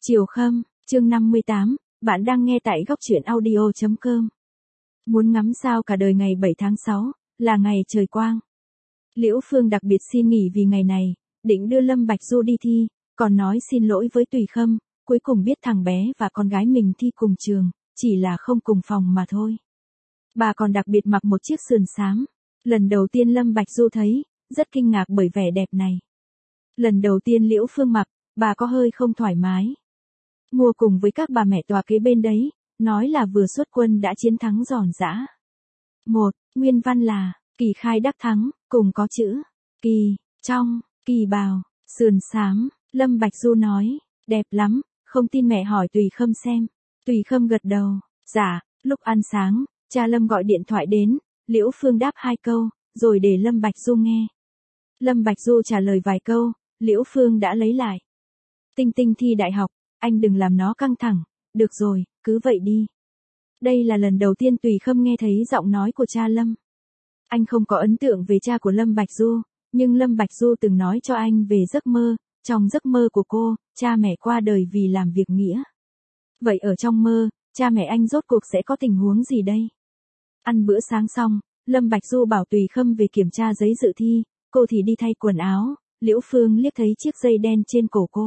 Chiều Khâm, chương 58, bạn đang nghe tại góc truyện audio.com. Muốn ngắm sao cả đời ngày 7 tháng 6, là ngày trời quang. Liễu Phương đặc biệt xin nghỉ vì ngày này, định đưa Lâm Bạch Du đi thi, còn nói xin lỗi với Tùy Khâm, cuối cùng biết thằng bé và con gái mình thi cùng trường, chỉ là không cùng phòng mà thôi. Bà còn đặc biệt mặc một chiếc sườn xám. Lần đầu tiên Lâm Bạch Du thấy, rất kinh ngạc bởi vẻ đẹp này. Lần đầu tiên Liễu Phương mặc, bà có hơi không thoải mái. Mua cùng với các bà mẹ tòa kế bên đấy, nói là vừa xuất quân đã chiến thắng giòn giã. Nguyên văn là, kỳ khai đắc thắng, cùng có chữ, kỳ, trong, kỳ bào, sườn xám, Lâm Bạch Du nói, đẹp lắm, không tin mẹ hỏi Tùy Khâm xem. Tùy Khâm gật đầu, dạ, lúc ăn sáng, cha Lâm gọi điện thoại đến, Liễu Phương đáp 2 câu, rồi để Lâm Bạch Du nghe. Lâm Bạch Du trả lời vài câu, Liễu Phương đã lấy lại. Tinh Tinh thi đại học, anh đừng làm nó căng thẳng, được rồi, cứ vậy đi. Đây là lần đầu tiên Tùy Khâm nghe thấy giọng nói của cha Lâm. Anh không có ấn tượng về cha của Lâm Bạch Du, nhưng Lâm Bạch Du từng nói cho anh về giấc mơ, trong giấc mơ của cô, cha mẹ qua đời vì làm việc nghĩa. Vậy ở trong mơ, cha mẹ anh rốt cuộc sẽ có tình huống gì đây? Ăn bữa sáng xong, Lâm Bạch Du bảo Tùy Khâm về kiểm tra giấy dự thi, cô thì đi thay quần áo, Liễu Phương liếc thấy chiếc dây đen trên cổ cô.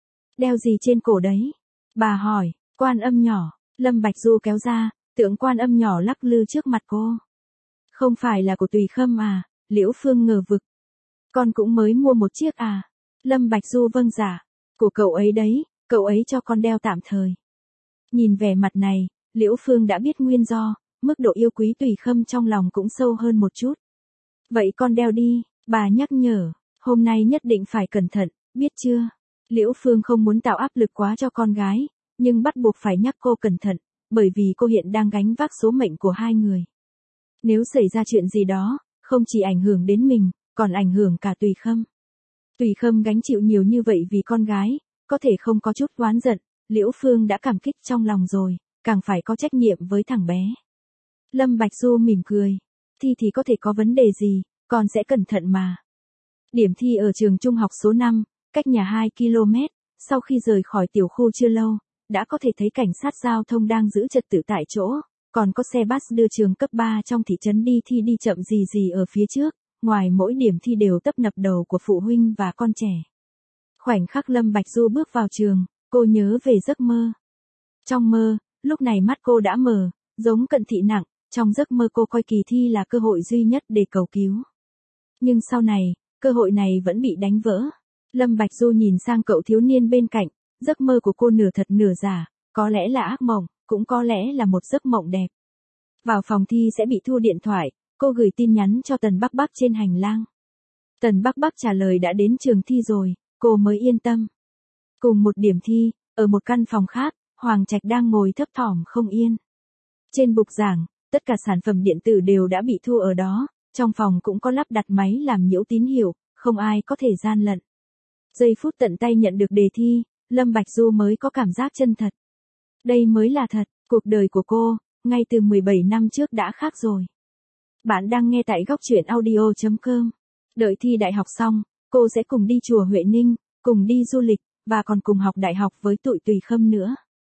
Đeo gì trên cổ đấy? Bà hỏi, quan âm nhỏ, Lâm Bạch Du kéo ra, tượng quan âm nhỏ lắc lư trước mặt cô. Không phải là của Tùy Khâm à? Liễu Phương ngờ vực. Con cũng mới mua một chiếc à? Lâm Bạch Du vâng dạ, của cậu ấy đấy, cậu ấy cho con đeo tạm thời. Nhìn vẻ mặt này, Liễu Phương đã biết nguyên do, mức độ yêu quý Tùy Khâm trong lòng cũng sâu hơn một chút. Vậy con đeo đi, bà nhắc nhở, hôm nay nhất định phải cẩn thận, biết chưa? Liễu Phương không muốn tạo áp lực quá cho con gái, nhưng bắt buộc phải nhắc cô cẩn thận, bởi vì cô hiện đang gánh vác số mệnh của hai người. Nếu xảy ra chuyện gì đó, không chỉ ảnh hưởng đến mình, còn ảnh hưởng cả Tùy Khâm. Tùy Khâm gánh chịu nhiều như vậy vì con gái, có thể không có chút oán giận, Liễu Phương đã cảm kích trong lòng rồi, càng phải có trách nhiệm với thằng bé. Lâm Bạch Du mỉm cười, thi thì có thể có vấn đề gì, con sẽ cẩn thận mà. Điểm thi ở trường trung học số 5, cách nhà 2 km, sau khi rời khỏi tiểu khu chưa lâu, đã có thể thấy cảnh sát giao thông đang giữ trật tự tại chỗ, còn có xe bus đưa trường cấp 3 trong thị trấn đi thi đi chậm gì ở phía trước, ngoài mỗi điểm thi đều tấp nập đầu của phụ huynh và con trẻ. Khoảnh khắc Lâm Bạch Du bước vào trường, cô nhớ về giấc mơ. Trong mơ, lúc này mắt cô đã mờ, giống cận thị nặng, trong giấc mơ cô coi kỳ thi là cơ hội duy nhất để cầu cứu. Nhưng sau này, cơ hội này vẫn bị đánh vỡ. Lâm Bạch Du nhìn sang cậu thiếu niên bên cạnh, giấc mơ của cô nửa thật nửa giả, có lẽ là ác mộng, cũng có lẽ là một giấc mộng đẹp. Vào phòng thi sẽ bị thu điện thoại, cô gửi tin nhắn cho Tần Bắc Bắc trên hành lang. Tần Bắc Bắc trả lời đã đến trường thi rồi, cô mới yên tâm. Cùng một điểm thi, ở một căn phòng khác, Hoàng Trạch đang ngồi thấp thỏm không yên. Trên bục giảng, tất cả sản phẩm điện tử đều đã bị thu ở đó, trong phòng cũng có lắp đặt máy làm nhiễu tín hiệu, không ai có thể gian lận. Giây phút tận tay nhận được đề thi, Lâm Bạch Du mới có cảm giác chân thật. Đây mới là thật, cuộc đời của cô, ngay từ 17 năm trước đã khác rồi. Bạn đang nghe tại góc truyện audio.com. Đợi thi đại học xong, cô sẽ cùng đi chùa Huệ Ninh, cùng đi du lịch, và còn cùng học đại học với tụi Tùy Khâm nữa.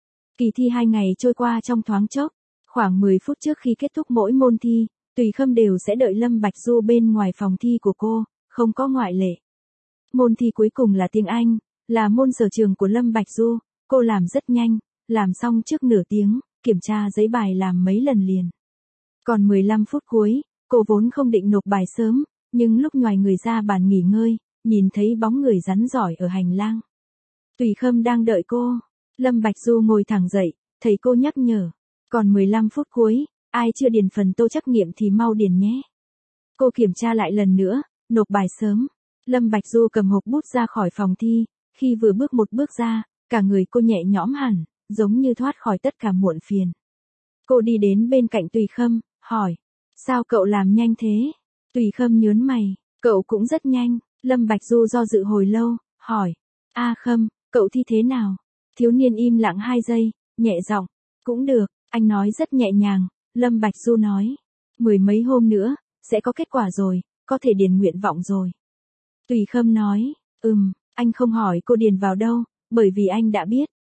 Kỳ thi 2 ngày trôi qua trong thoáng chốc, khoảng 10 phút trước khi kết thúc mỗi môn thi, Tùy Khâm đều sẽ đợi Lâm Bạch Du bên ngoài phòng thi của cô, không có ngoại lệ. Môn thi cuối cùng là tiếng Anh, là môn sở trường của Lâm Bạch Du, cô làm rất nhanh, làm xong trước nửa tiếng, kiểm tra giấy bài làm mấy lần liền. Còn 15 phút cuối, cô vốn không định nộp bài sớm, nhưng lúc nhoài người ra bàn nghỉ ngơi, nhìn thấy bóng người rắn giỏi ở hành lang. Tùy Khâm đang đợi cô. Lâm Bạch Du ngồi thẳng dậy, thấy cô nhắc nhở. Còn 15 phút cuối, ai chưa điền phần tô trắc nghiệm thì mau điền nhé. Cô kiểm tra lại lần nữa, nộp bài sớm. Lâm Bạch Du cầm hộp bút ra khỏi phòng thi, khi vừa bước một bước ra, cả người cô nhẹ nhõm hẳn, giống như thoát khỏi tất cả muộn phiền. Cô đi đến bên cạnh Tùy Khâm, hỏi, sao cậu làm nhanh thế? Tùy Khâm nhớn mày, cậu cũng rất nhanh. Lâm Bạch Du do dự hồi lâu, hỏi, Khâm, cậu thi thế nào? Thiếu niên im lặng 2 giây, nhẹ giọng, cũng được, anh nói rất nhẹ nhàng. Lâm Bạch Du nói, 10 mấy hôm nữa, sẽ có kết quả rồi, có thể điền nguyện vọng rồi. Tùy Khâm nói, anh không hỏi cô điền vào đâu, bởi vì anh đã biết,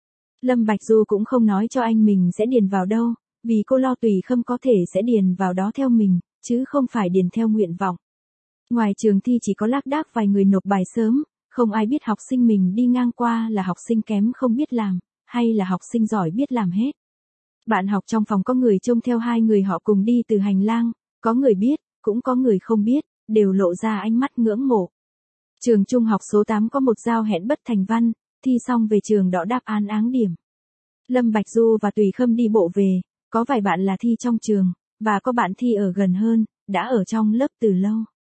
Lâm Bạch Du cũng không nói cho anh mình sẽ điền vào đâu, vì cô lo Tùy Khâm có thể sẽ điền vào đó theo mình, chứ không phải điền theo nguyện vọng. Ngoài trường thi chỉ có lác đác vài người nộp bài sớm, không ai biết học sinh mình đi ngang qua là học sinh kém không biết làm, hay là học sinh giỏi biết làm hết. Bạn học trong phòng có người trông theo hai người họ cùng đi từ hành lang, có người biết, cũng có người không biết, đều lộ ra ánh mắt ngưỡng mộ. Trường trung học số 8 có một giao hẹn bất thành văn, thi xong về trường đọ đáp án áng điểm. Lâm Bạch Du và Tùy Khâm đi bộ về, có vài bạn là thi trong trường, và có bạn thi ở gần hơn, đã ở trong lớp từ lâu.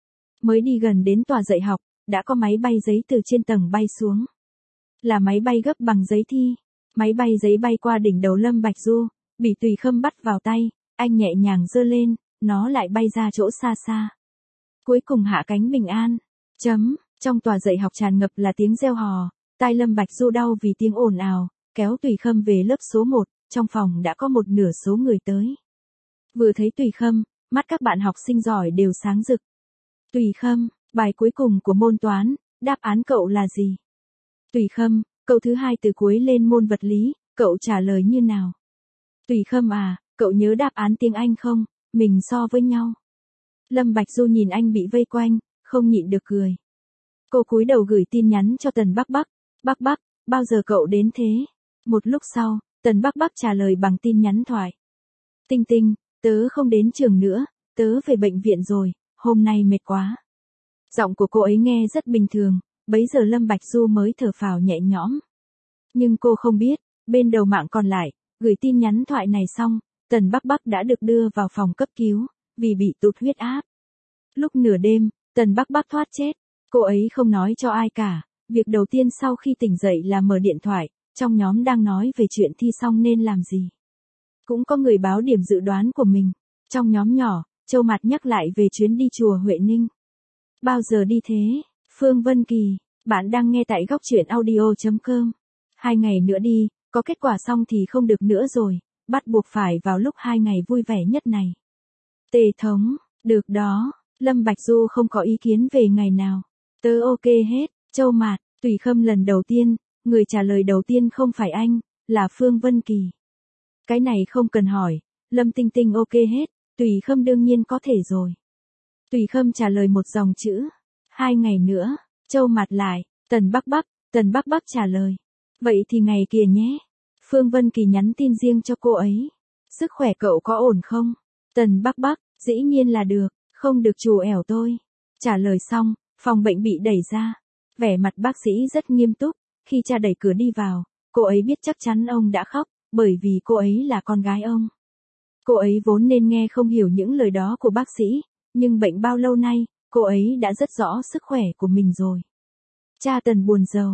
Mới đi gần đến tòa dạy học, đã có máy bay giấy từ trên tầng bay xuống. Là máy bay gấp bằng giấy thi. Máy bay giấy bay qua đỉnh đầu Lâm Bạch Du, bị Tùy Khâm bắt vào tay, anh nhẹ nhàng giơ lên, nó lại bay ra chỗ xa xa. Cuối cùng hạ cánh bình an. Trong tòa dạy học tràn ngập là tiếng reo hò, tai Lâm Bạch Du đau vì tiếng ồn ào, kéo Tùy Khâm về lớp số 1, trong phòng đã có một nửa số người tới. Vừa thấy Tùy Khâm, mắt các bạn học sinh giỏi đều sáng rực. Tùy Khâm, bài cuối cùng của môn toán, đáp án cậu là gì? Tùy Khâm, câu thứ 2 từ cuối lên môn vật lý, cậu trả lời như nào? Tùy Khâm à, cậu nhớ đáp án tiếng Anh không? Mình so với nhau. Lâm Bạch Du nhìn anh bị vây quanh, không nhịn được cười. Cô cúi đầu gửi tin nhắn cho Tần Bắc Bắc. Bắc Bắc, bao giờ cậu đến thế? Một lúc sau, Tần Bắc Bắc trả lời bằng tin nhắn thoại. Tinh Tinh, tớ không đến trường nữa, tớ về bệnh viện rồi, hôm nay mệt quá. Giọng của cô ấy nghe rất bình thường, bấy giờ Lâm Bạch Du mới thở phào nhẹ nhõm. Nhưng cô không biết, bên đầu mạng còn lại, gửi tin nhắn thoại này xong, Tần Bắc Bắc đã được đưa vào phòng cấp cứu, vì bị tụt huyết áp. Lúc nửa đêm, Tần Bắc Bắc thoát chết, cô ấy không nói cho ai cả, việc đầu tiên sau khi tỉnh dậy là mở điện thoại, trong nhóm đang nói về chuyện thi xong nên làm gì. Cũng có người báo điểm dự đoán của mình, trong nhóm nhỏ, Châu Mạt nhắc lại về chuyến đi chùa Huệ Ninh. Bao giờ đi thế? Phương Vân Kỳ, bạn đang nghe tại góc truyện audio.com. 2 ngày nữa đi, có kết quả xong thì không được nữa rồi, bắt buộc phải vào lúc 2 ngày vui vẻ nhất này. Tề Thống, được đó, Lâm Bạch Du không có ý kiến về ngày nào. Tớ ok hết, Châu Mạt, Tùy Khâm lần đầu tiên, người trả lời đầu tiên không phải anh, là Phương Vân Kỳ. Cái này không cần hỏi, Lâm Tinh Tinh ok hết, Tùy Khâm đương nhiên có thể rồi. Tùy Khâm trả lời một dòng chữ. 2 ngày nữa, Châu Mạt lại, Tần Bắc Bắc trả lời. Vậy thì ngày kia nhé. Phương Vân Kỳ nhắn tin riêng cho cô ấy. Sức khỏe cậu có ổn không? Tần Bắc Bắc, dĩ nhiên là được, không được trù ẻo tôi. Trả lời xong, phòng bệnh bị đẩy ra. Vẻ mặt bác sĩ rất nghiêm túc, khi cha đẩy cửa đi vào, cô ấy biết chắc chắn ông đã khóc, bởi vì cô ấy là con gái ông. Cô ấy vốn nên nghe không hiểu những lời đó của bác sĩ, nhưng bệnh bao lâu nay, cô ấy đã rất rõ sức khỏe của mình rồi. Cha Tần buồn rầu,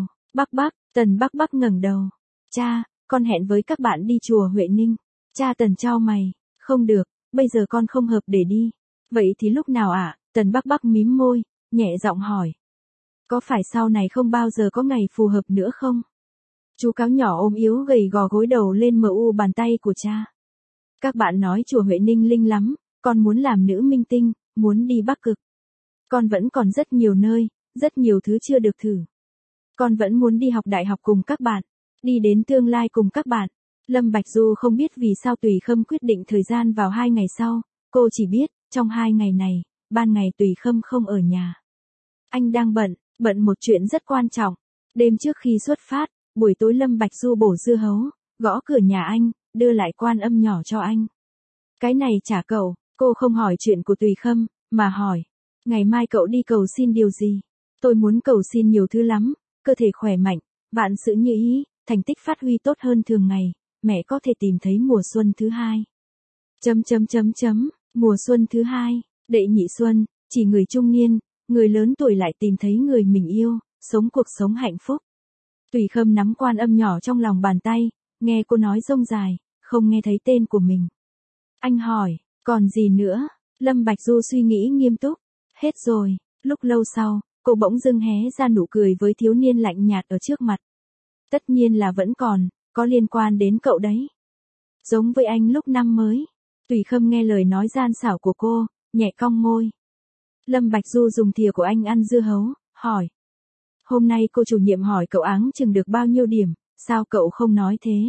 Tần Bắc Bắc ngẩng đầu. Cha, con hẹn với các bạn đi chùa Huệ Ninh. Cha Tần chau mày, không được, bây giờ con không hợp để đi. Vậy thì lúc nào ạ? Tần Bắc Bắc mím môi, nhẹ giọng hỏi. Có phải sau này không bao giờ có ngày phù hợp nữa không? Chú cáo nhỏ ôm yếu gầy gò gối đầu lên mu bàn tay của cha. Các bạn nói chùa Huệ Ninh linh lắm, con muốn làm nữ minh tinh, muốn đi Bắc Cực. Con vẫn còn rất nhiều nơi, rất nhiều thứ chưa được thử. Con vẫn muốn đi học đại học cùng các bạn, đi đến tương lai cùng các bạn. Lâm Bạch Du không biết vì sao Tùy Khâm quyết định thời gian vào 2 ngày sau, cô chỉ biết, trong 2 ngày này, ban ngày Tùy Khâm không ở nhà. Anh đang bận một chuyện rất quan trọng. Đêm trước khi xuất phát, buổi tối Lâm Bạch Du bổ dưa hấu, gõ cửa nhà anh, đưa lại quan âm nhỏ cho anh. Cái này trả cậu, cô không hỏi chuyện của Tùy Khâm, mà hỏi. Ngày mai cậu đi cầu xin điều gì? Tôi muốn cầu xin nhiều thứ lắm, cơ thể khỏe mạnh, vạn sự như ý, thành tích phát huy tốt hơn thường ngày, mẹ có thể tìm thấy mùa xuân thứ 2. Mùa xuân thứ 2, đệ nhị xuân, chỉ người trung niên, người lớn tuổi lại tìm thấy người mình yêu, sống cuộc sống hạnh phúc. Tùy Khâm nắm quan âm nhỏ trong lòng bàn tay, nghe cô nói rông dài, không nghe thấy tên của mình. Anh hỏi, còn gì nữa? Lâm Bạch Du suy nghĩ nghiêm túc. Hết rồi, lúc lâu sau, cô bỗng dưng hé ra nụ cười với thiếu niên lạnh nhạt ở trước mặt. Tất nhiên là vẫn còn, có liên quan đến cậu đấy. Giống với anh lúc năm mới. Tùy Khâm nghe lời nói gian xảo của cô, nhẹ cong môi. Lâm Bạch Du dùng thìa của anh ăn dưa hấu, hỏi. Hôm nay cô chủ nhiệm hỏi cậu áng chừng được bao nhiêu điểm, sao cậu không nói thế?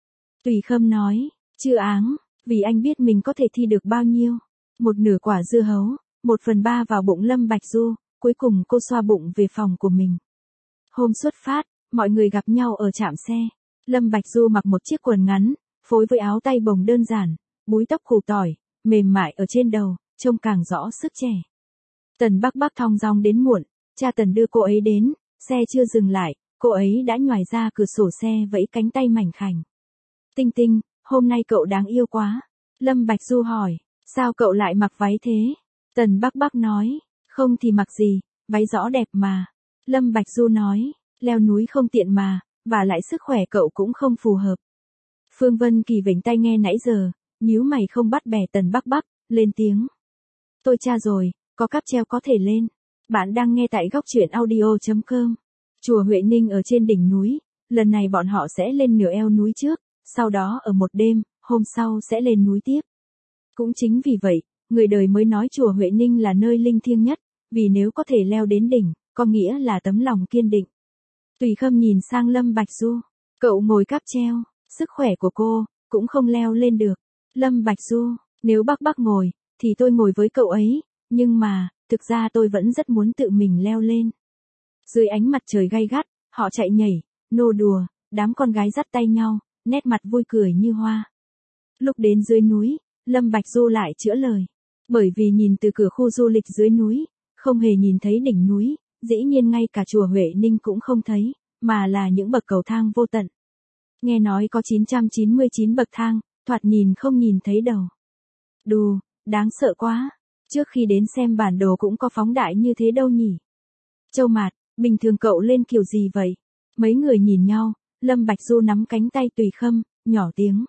Tùy Khâm nói, chưa áng, vì anh biết mình có thể thi được bao nhiêu. Một nửa quả dưa hấu, 1/3 vào bụng Lâm Bạch Du, cuối cùng cô xoa bụng về phòng của mình. Hôm xuất phát, mọi người gặp nhau ở trạm xe. Lâm Bạch Du mặc một chiếc quần ngắn, phối với áo tay bồng đơn giản, búi tóc củ tỏi, mềm mại ở trên đầu, trông càng rõ sức trẻ. Tần Bắc Bắc thong dong đến muộn, cha Tần đưa cô ấy đến, xe chưa dừng lại, cô ấy đã nhoài ra cửa sổ xe vẫy cánh tay mảnh khảnh. Tinh Tinh, hôm nay cậu đáng yêu quá. Lâm Bạch Du hỏi, sao cậu lại mặc váy thế? Tần Bắc Bắc nói, không thì mặc gì, váy rõ đẹp mà. Lâm Bạch Du nói, leo núi không tiện mà, và lại sức khỏe cậu cũng không phù hợp. Phương Vân Kỳ vểnh tai nghe nãy giờ, nhíu mày không bắt bẻ Tần Bắc Bắc, lên tiếng. Tôi tra rồi, có cáp treo có thể lên. Bạn đang nghe tại góc truyện audio.com. Chùa Huệ Ninh ở trên đỉnh núi, lần này bọn họ sẽ lên nửa eo núi trước, sau đó ở một đêm, hôm sau sẽ lên núi tiếp. Cũng chính vì vậy, người đời mới nói chùa Huệ Ninh là nơi linh thiêng nhất, vì nếu có thể leo đến đỉnh, có nghĩa là tấm lòng kiên định. Tùy Khâm nhìn sang Lâm Bạch Du, cậu ngồi cáp treo, sức khỏe của cô, cũng không leo lên được. Lâm Bạch Du, nếu Bắc Bắc ngồi, thì tôi ngồi với cậu ấy, nhưng mà, thực ra tôi vẫn rất muốn tự mình leo lên. Dưới ánh mặt trời gay gắt, họ chạy nhảy, nô đùa, đám con gái dắt tay nhau, nét mặt vui cười như hoa. Lúc đến dưới núi, Lâm Bạch Du lại chữa lời. Bởi vì nhìn từ cửa khu du lịch dưới núi, không hề nhìn thấy đỉnh núi, dĩ nhiên ngay cả chùa Huệ Ninh cũng không thấy, mà là những bậc cầu thang vô tận. Nghe nói có 999 bậc thang, thoạt nhìn không nhìn thấy đầu. Đù, đáng sợ quá. Trước khi đến xem bản đồ cũng có phóng đại như thế đâu nhỉ. Châu Mạt, bình thường cậu lên kiểu gì vậy? Mấy người nhìn nhau, Lâm Bạch Du nắm cánh tay Tùy Khâm, nhỏ tiếng.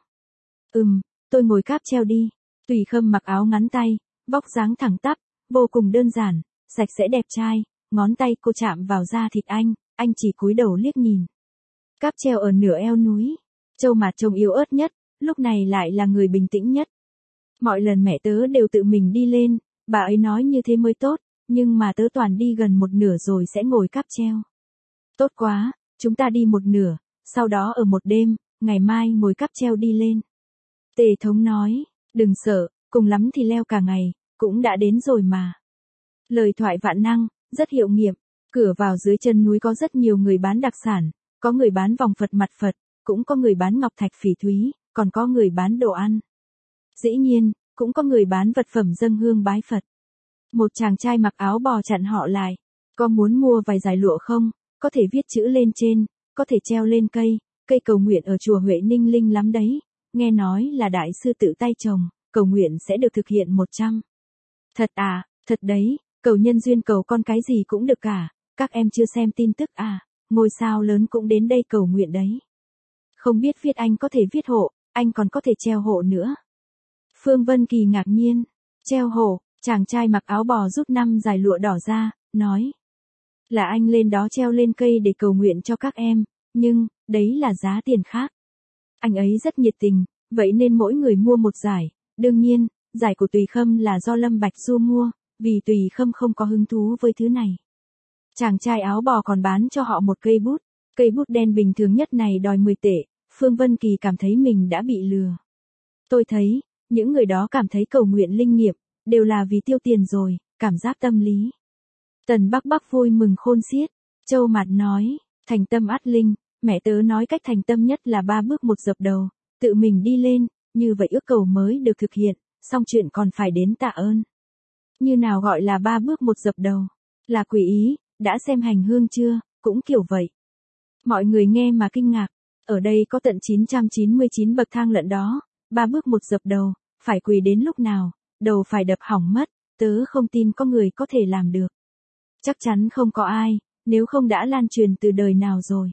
Tôi ngồi cáp treo đi. Tùy Khâm mặc áo ngắn tay, vóc dáng thẳng tắp, vô cùng đơn giản, sạch sẽ đẹp trai, ngón tay cô chạm vào da thịt anh chỉ cúi đầu liếc nhìn. Cáp treo ở nửa eo núi, Châu Mạt trông yếu ớt nhất, lúc này lại là người bình tĩnh nhất. Mọi lần mẹ tớ đều tự mình đi lên, bà ấy nói như thế mới tốt, nhưng mà tớ toàn đi gần một nửa rồi sẽ ngồi cáp treo. Tốt quá, chúng ta đi một nửa, sau đó ở một đêm, ngày mai ngồi cáp treo đi lên. Tề Thống nói, đừng sợ, cùng lắm thì leo cả ngày, cũng đã đến rồi mà. Lời thoại vạn năng, rất hiệu nghiệm. Cửa vào dưới chân núi có rất nhiều người bán đặc sản, có người bán vòng Phật mặt Phật, cũng có người bán ngọc thạch phỉ thúy, còn có người bán đồ ăn. Dĩ nhiên, cũng có người bán vật phẩm dâng hương bái Phật. Một chàng trai mặc áo bò chặn họ lại. Có muốn mua vài dải lụa không? Có thể viết chữ lên trên, có thể treo lên cây cầu nguyện ở chùa Huệ Ninh linh lắm đấy. Nghe nói là đại sư tự tay trồng, cầu nguyện sẽ được thực hiện 100. Thật à, thật đấy, cầu nhân duyên cầu con cái gì cũng được cả. Các em chưa xem tin tức à, ngôi sao lớn cũng đến đây cầu nguyện đấy. Không biết viết anh có thể viết hộ, anh còn có thể treo hộ nữa. Phương Vân Kỳ ngạc nhiên, treo hộ, chàng trai mặc áo bò rút 5 dải lụa đỏ ra, nói. Là anh lên đó treo lên cây để cầu nguyện cho các em, nhưng, đấy là giá tiền khác. Anh ấy rất nhiệt tình, vậy nên mỗi người mua một dải, đương nhiên, dải của Tùy Khâm là do Lâm Bạch Du mua, vì Tùy Khâm không có hứng thú với thứ này. Chàng trai áo bò còn bán cho họ một cây bút đen bình thường nhất này đòi 10 tệ, Phương Vân Kỳ cảm thấy mình đã bị lừa. Tôi thấy, những người đó cảm thấy cầu nguyện linh nghiệm, đều là vì tiêu tiền rồi, cảm giác tâm lý. Tần Bắc Bắc vui mừng khôn xiết, Châu Mạt nói, thành tâm ắt linh, mẹ tớ nói cách thành tâm nhất là 3 bước một dập đầu, tự mình đi lên, như vậy ước cầu mới được thực hiện, xong chuyện còn phải đến tạ ơn. Như nào gọi là 3 bước một dập đầu? Là quỷ ý, đã xem hành hương chưa, cũng kiểu vậy. Mọi người nghe mà kinh ngạc, ở đây có tận 999 bậc thang lận đó, 3 bước một dập đầu, phải quỳ đến lúc nào, đầu phải đập hỏng mất, tớ không tin có người có thể làm được. Chắc chắn không có ai, nếu không đã lan truyền từ đời nào rồi.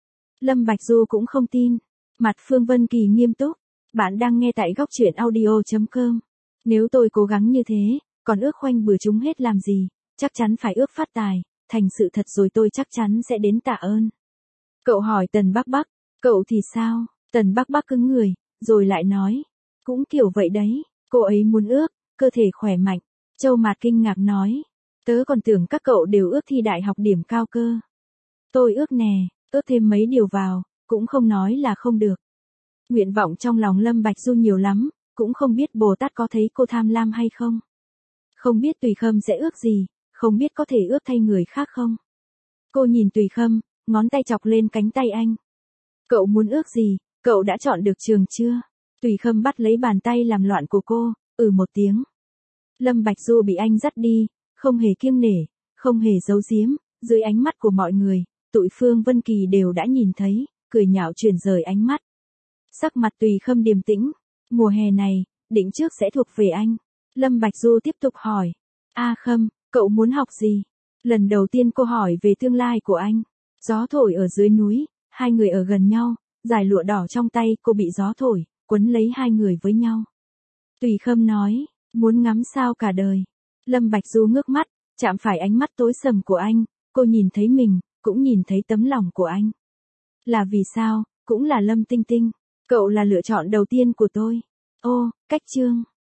Lâm Bạch Du cũng không tin. Mặt Phương Vân Kỳ nghiêm túc. Bạn đang nghe tại góc truyện audio.com. Nếu tôi cố gắng như thế, còn ước khoanh bừa chúng hết làm gì, chắc chắn phải ước phát tài, thành sự thật rồi tôi chắc chắn sẽ đến tạ ơn. Cậu hỏi Tần Bắc Bắc, cậu thì sao? Tần Bắc Bắc cứng người, rồi lại nói, cũng kiểu vậy đấy, cô ấy muốn ước, cơ thể khỏe mạnh. Châu Mạt kinh ngạc nói, tớ còn tưởng các cậu đều ước thi đại học điểm cao cơ. Tôi ước nè, ước thêm mấy điều vào, cũng không nói là không được. Nguyện vọng trong lòng Lâm Bạch Du nhiều lắm, cũng không biết Bồ Tát có thấy cô tham lam hay không. Không biết Tùy Khâm sẽ ước gì, không biết có thể ước thay người khác không. Cô nhìn Tùy Khâm, ngón tay chọc lên cánh tay anh. Cậu muốn ước gì, cậu đã chọn được trường chưa? Tùy Khâm bắt lấy bàn tay làm loạn của cô, một tiếng. Lâm Bạch Du bị anh dắt đi, không hề kiêng nể, không hề giấu giếm, dưới ánh mắt của mọi người, tụi Phương Vân Kỳ đều đã nhìn thấy, cười nhạo chuyển rời ánh mắt. Sắc mặt Tùy Khâm điềm tĩnh, mùa hè này, định trước sẽ thuộc về anh. Lâm Bạch Du tiếp tục hỏi, Khâm, cậu muốn học gì? Lần đầu tiên cô hỏi về tương lai của anh. Gió thổi ở dưới núi, hai người ở gần nhau, dải lụa đỏ trong tay cô bị gió thổi, quấn lấy hai người với nhau. Tùy Khâm nói, muốn ngắm sao cả đời. Lâm Bạch Du ngước mắt, chạm phải ánh mắt tối sầm của anh, cô nhìn thấy mình, cũng nhìn thấy tấm lòng của anh. Là vì sao, cũng là Lâm Tinh Tinh, cậu là lựa chọn đầu tiên của tôi. Cách chương.